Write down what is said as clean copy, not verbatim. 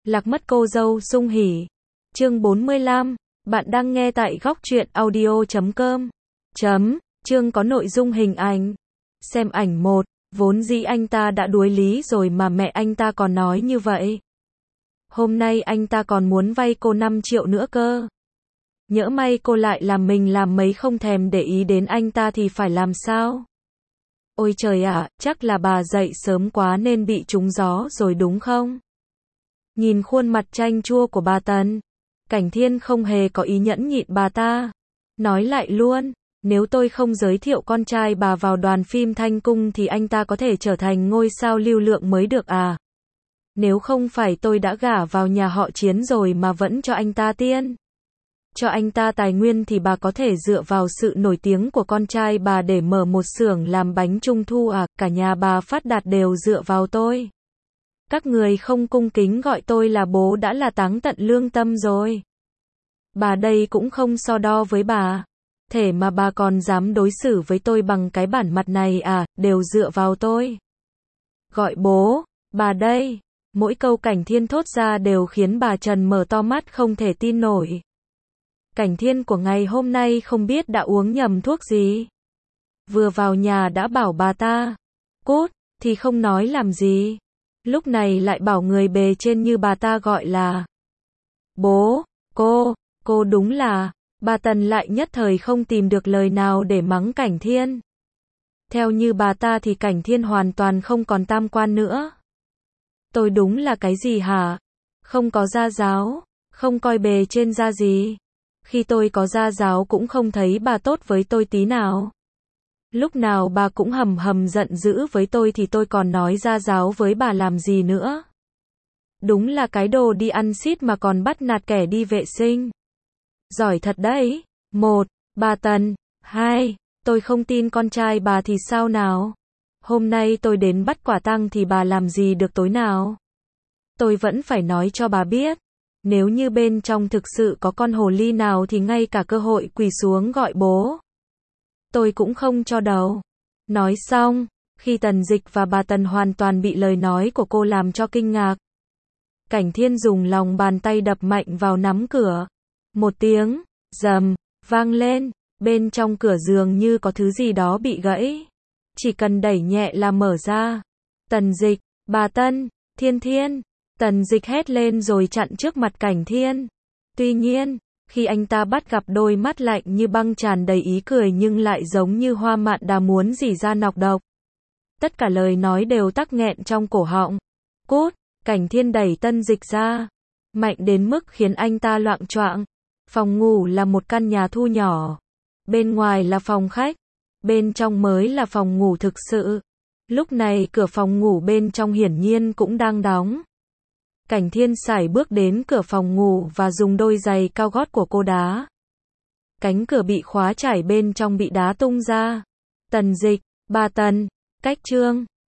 Lạc mất cô dâu sung hỉ. Chương 45, bạn đang nghe tại góc truyện audio.com. Chương có nội dung hình ảnh. Xem ảnh 1, vốn dĩ anh ta đã đuối lý rồi mà mẹ anh ta còn nói như vậy. Hôm nay anh ta còn muốn vay cô 5 triệu nữa cơ. Nhỡ may cô lại làm mình làm mấy không thèm để ý đến anh ta thì phải làm sao? Ôi trời ạ, chắc là bà dậy sớm quá nên bị trúng gió rồi đúng không? Nhìn khuôn mặt chanh chua của bà Tần, Cảnh Thiên không hề có ý nhẫn nhịn bà ta. Nói lại luôn, nếu tôi không giới thiệu con trai bà vào đoàn phim Thanh Cung thì anh ta có thể trở thành ngôi sao lưu lượng mới được à? Nếu không phải tôi đã gả vào nhà họ Chiến rồi mà vẫn cho anh ta tiền. Cho anh ta tài nguyên thì bà có thể dựa vào sự nổi tiếng của con trai bà để mở một xưởng làm bánh trung thu à, cả nhà bà phát đạt đều dựa vào tôi. Các người không cung kính gọi tôi là bố đã là táng tận lương tâm rồi. Bà đây cũng không so đo với bà. Thế mà bà còn dám đối xử với tôi bằng cái bản mặt này à, đều dựa vào tôi. Gọi bố, bà đây. Mỗi câu Cảnh Thiên thốt ra đều khiến bà Trần mở to mắt không thể tin nổi. Cảnh Thiên của ngày hôm nay không biết đã uống nhầm thuốc gì. Vừa vào nhà đã bảo bà ta, cút, thì không nói làm gì. Lúc này lại bảo người bề trên như bà ta gọi là bố, cô đúng là, bà Tần lại nhất thời không tìm được lời nào để mắng Cảnh Thiên. Theo như bà ta thì Cảnh Thiên hoàn toàn không còn tam quan nữa. Tôi đúng là cái gì hả? Không có gia giáo, không coi bề trên ra gì. Khi tôi có gia giáo cũng không thấy bà tốt với tôi tí nào. Lúc nào bà cũng hầm hầm giận dữ với tôi thì tôi còn nói gia giáo với bà làm gì nữa. Đúng là cái đồ đi ăn xít mà còn bắt nạt kẻ đi vệ sinh. Giỏi thật đấy. 1. Bà Tần. 2. Tôi không tin con trai bà thì sao nào? Hôm nay tôi đến bắt quả tang thì bà làm gì được tối nào? Tôi vẫn phải nói cho bà biết. Nếu như bên trong thực sự có con hồ ly nào thì ngay cả cơ hội quỳ xuống gọi bố tôi cũng không cho đâu. Nói xong, khi Tần Dịch và bà Tần hoàn toàn bị lời nói của cô làm cho kinh ngạc. Cảnh Thiên dùng lòng bàn tay đập mạnh vào nắm cửa. Một tiếng rầm vang lên, bên trong cửa dường như có thứ gì đó bị gãy. Chỉ cần đẩy nhẹ là mở ra. Tần Dịch, bà Tân, Thiên. Tần Dịch hét lên rồi chặn trước mặt Cảnh Thiên. Tuy nhiên, khi anh ta bắt gặp đôi mắt lạnh như băng tràn đầy ý cười nhưng lại giống như hoa mạn đà muốn rỉ ra nọc độc. Tất cả lời nói đều tắc nghẹn trong cổ họng. Cút, Cảnh Thiên đẩy Tần Dịch ra. Mạnh đến mức khiến anh ta loạng choạng. Phòng ngủ là một căn nhà thu nhỏ. Bên ngoài là phòng khách. Bên trong mới là phòng ngủ thực sự. Lúc này cửa phòng ngủ bên trong hiển nhiên cũng đang đóng. Cảnh Thiên sải bước đến cửa phòng ngủ và dùng đôi giày cao gót của cô đá. Cánh cửa bị khóa chảy bên trong bị đá tung ra. Tần Dịch, bà Tần, cách chương.